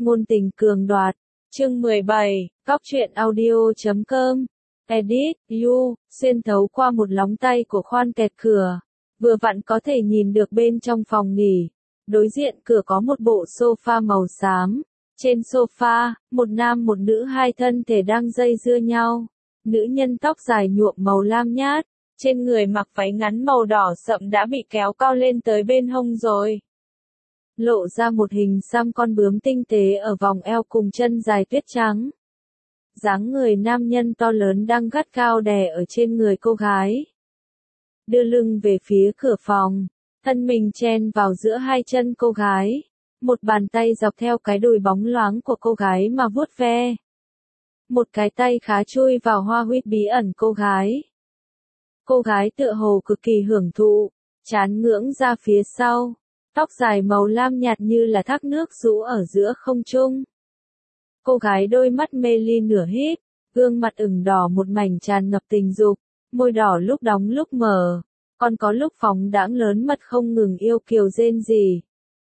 Ngôn tình cường đoạt. Chương 17, Cóc truyện audio.com. Edit, You, xuyên thấu qua một lóng tay của khoan kẹt cửa. Vừa vặn có thể nhìn được bên trong phòng nghỉ. Đối diện cửa có một bộ sofa màu xám. Trên sofa, một nam một nữ hai thân thể đang dây dưa nhau. Nữ nhân tóc dài nhuộm màu lam nhát. Trên người mặc váy ngắn màu đỏ sậm đã bị kéo cao lên tới bên hông rồi. Lộ ra một hình xăm con bướm tinh tế ở vòng eo cùng chân dài tuyết trắng. Dáng người nam nhân to lớn đang gắt cao đè ở trên người cô gái. Đưa lưng về phía cửa phòng, thân mình chen vào giữa hai chân cô gái. Một bàn tay dọc theo cái đùi bóng loáng của cô gái mà vuốt ve. Một cái tay khá chui vào hoa huyệt bí ẩn cô gái. Cô gái tựa hồ cực kỳ hưởng thụ, trán ngưỡng ra phía sau. Tóc dài màu lam nhạt như là thác nước rũ ở giữa không trung. Cô gái đôi mắt mê ly nửa híp, gương mặt ửng đỏ một mảnh tràn ngập tình dục, môi đỏ lúc đóng lúc mở, còn có lúc phóng đãng lớn mật không ngừng yêu kiều rên rỉ.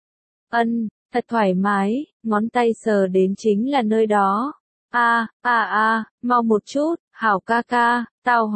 Thật thoải mái, ngón tay sờ đến chính là nơi đó. Mau một chút, hảo ca ca,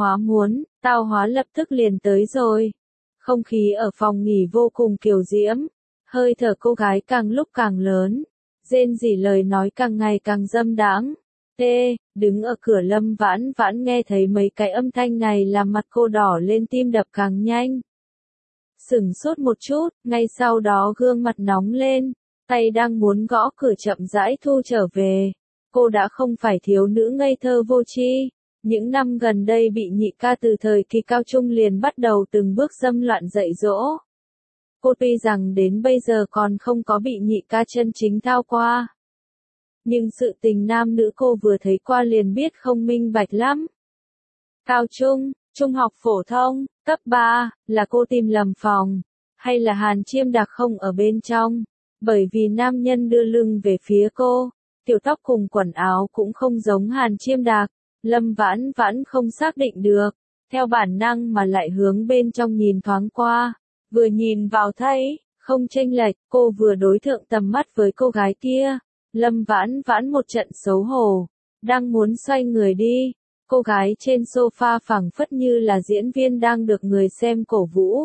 tao hóa lập tức liền tới rồi. Không khí ở phòng nghỉ vô cùng kiều diễm, hơi thở cô gái càng lúc càng lớn, rên rỉ lời nói càng ngày càng dâm đãng. Đứng ở cửa Lâm Vãn Vãn nghe thấy mấy cái âm thanh này làm mặt cô đỏ lên, tim đập càng nhanh. Sửng sốt một chút, ngay sau đó gương mặt nóng lên, tay đang muốn gõ cửa chậm rãi thu trở về. Cô đã không phải thiếu nữ ngây thơ vô tri. Những năm gần đây bị nhị ca từ thời kỳ cao trung liền bắt đầu từng bước dâm loạn dạy dỗ. Cô tuy rằng đến bây giờ còn không có bị nhị ca chân chính thao qua. Nhưng sự tình nam nữ cô vừa thấy qua liền biết không minh bạch lắm. Cao trung, trung học phổ thông, cấp 3, là cô tìm lầm phòng, hay là Hàn Chiêm Đạc không ở bên trong, bởi vì nam nhân đưa lưng về phía cô, tiểu tóc cùng quần áo cũng không giống Hàn Chiêm Đạc. Lâm Vãn Vãn không xác định được, theo bản năng mà lại hướng bên trong nhìn thoáng qua, vừa nhìn vào thấy, không chênh lệch, cô vừa đối thượng tầm mắt với cô gái kia, Lâm Vãn Vãn một trận xấu hổ, đang muốn xoay người đi, cô gái trên sofa phẳng phất như là diễn viên đang được người xem cổ vũ.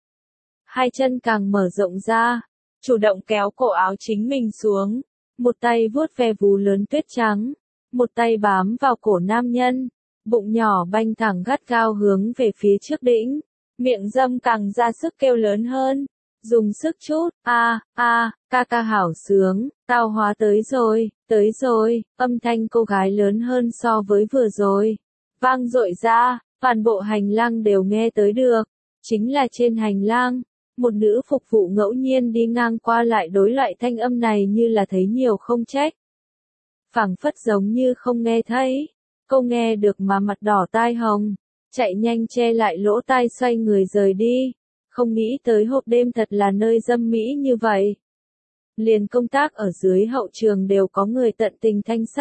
Hai chân càng mở rộng ra, chủ động kéo cổ áo chính mình xuống, một tay vuốt ve vú lớn tuyết trắng. Một tay bám vào cổ nam nhân, bụng nhỏ banh thẳng gắt gao hướng về phía trước đĩnh, miệng dâm càng ra sức kêu lớn hơn, dùng sức chút, ca ca hảo sướng, tao hóa tới rồi, âm thanh cô gái lớn hơn so với vừa rồi, vang dội ra, toàn bộ hành lang đều nghe tới được, chính là trên hành lang, một nữ phục vụ ngẫu nhiên đi ngang qua lại đối loại thanh âm này như là thấy nhiều không trách. Phảng phất giống như không nghe thấy, cô nghe được mà mặt đỏ tai hồng, chạy nhanh che lại lỗ tai xoay người rời đi, không nghĩ tới hộp đêm thật là nơi dâm mỹ như vậy. Liền công tác ở dưới hậu trường đều có người tận tình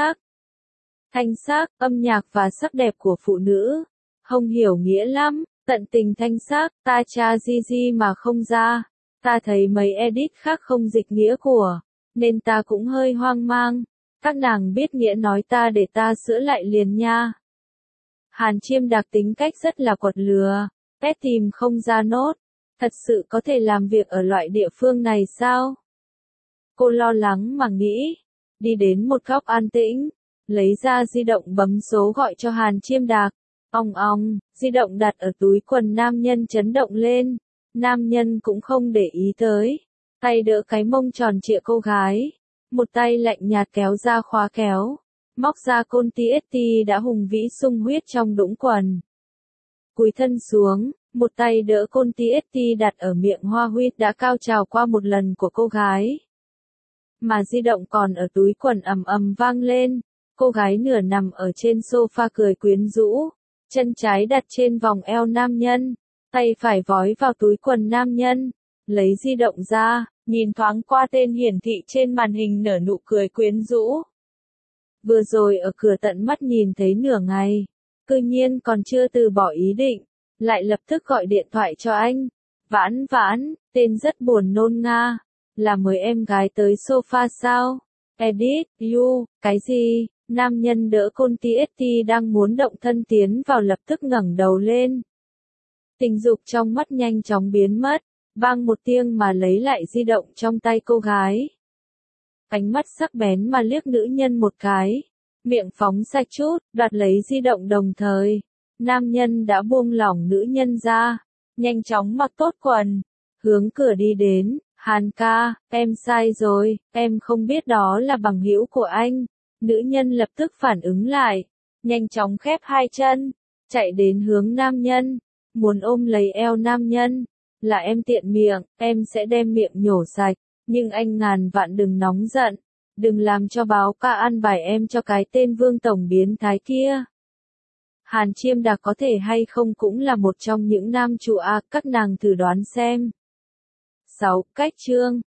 thanh xác, âm nhạc và sắc đẹp của phụ nữ, không hiểu nghĩa lắm, tận tình thanh xác, ta tra di mà không ra, ta thấy mấy edit khác không dịch nghĩa của, nên ta cũng hơi hoang mang. Các nàng biết nghĩa nói ta để ta sửa lại liền nha. Hàn Chiêm Đạc tính cách rất là quật lừa, pet tìm không ra nốt, thật sự có thể làm việc ở loại địa phương này sao? Cô lo lắng mà nghĩ, đi đến một góc an tĩnh, lấy ra di động bấm số gọi cho Hàn Chiêm Đạc. Di động đặt ở túi quần nam nhân chấn động lên, nam nhân cũng không để ý tới, tay đỡ cái mông tròn trịa cô gái. Một tay lạnh nhạt kéo ra khóa kéo, móc ra côn TST đã hùng vĩ sung huyết trong đũng quần. Cúi thân xuống, một tay đỡ côn TST đặt ở miệng hoa huyết đã cao trào qua một lần của cô gái. Mà di động còn ở túi quần ầm ầm vang lên, cô gái nửa nằm ở trên sofa cười quyến rũ, chân trái đặt trên vòng eo nam nhân, tay phải vói vào túi quần nam nhân, lấy di động ra. Nhìn thoáng qua tên hiển thị trên màn hình nở nụ cười quyến rũ. Vừa rồi ở cửa tận mắt nhìn thấy nửa ngày, cư nhiên còn chưa từ bỏ ý định, lại lập tức gọi điện thoại cho anh. Vãn Vãn, tên rất buồn nôn nga, là mời em gái tới sofa sao? Edit, you, cái gì? Nam nhân đỡ Côn TST đang muốn động thân tiến vào lập tức ngẩng đầu lên. Tình dục trong mắt nhanh chóng biến mất, bang một tiếng mà lấy lại di động trong tay cô gái. Ánh mắt sắc bén mà liếc nữ nhân một cái, miệng phóng sạch chút, đoạt lấy di động đồng thời. Nam nhân đã buông lỏng nữ nhân ra, nhanh chóng mặc tốt quần, hướng cửa đi đến. Hàn ca, em sai rồi, em không biết đó là bằng hữu của anh. Nữ nhân lập tức phản ứng lại, nhanh chóng khép hai chân, chạy đến hướng nam nhân, muốn ôm lấy eo nam nhân. Là em tiện miệng, em sẽ đem miệng nhổ sạch, nhưng anh ngàn vạn đừng nóng giận, đừng làm cho báo ca ăn bài em cho cái tên Vương Tổng biến thái kia. Hàn Chiêm Đạc có thể hay không cũng là một trong những nam chủ A, các nàng thử đoán xem. 6. Cách chương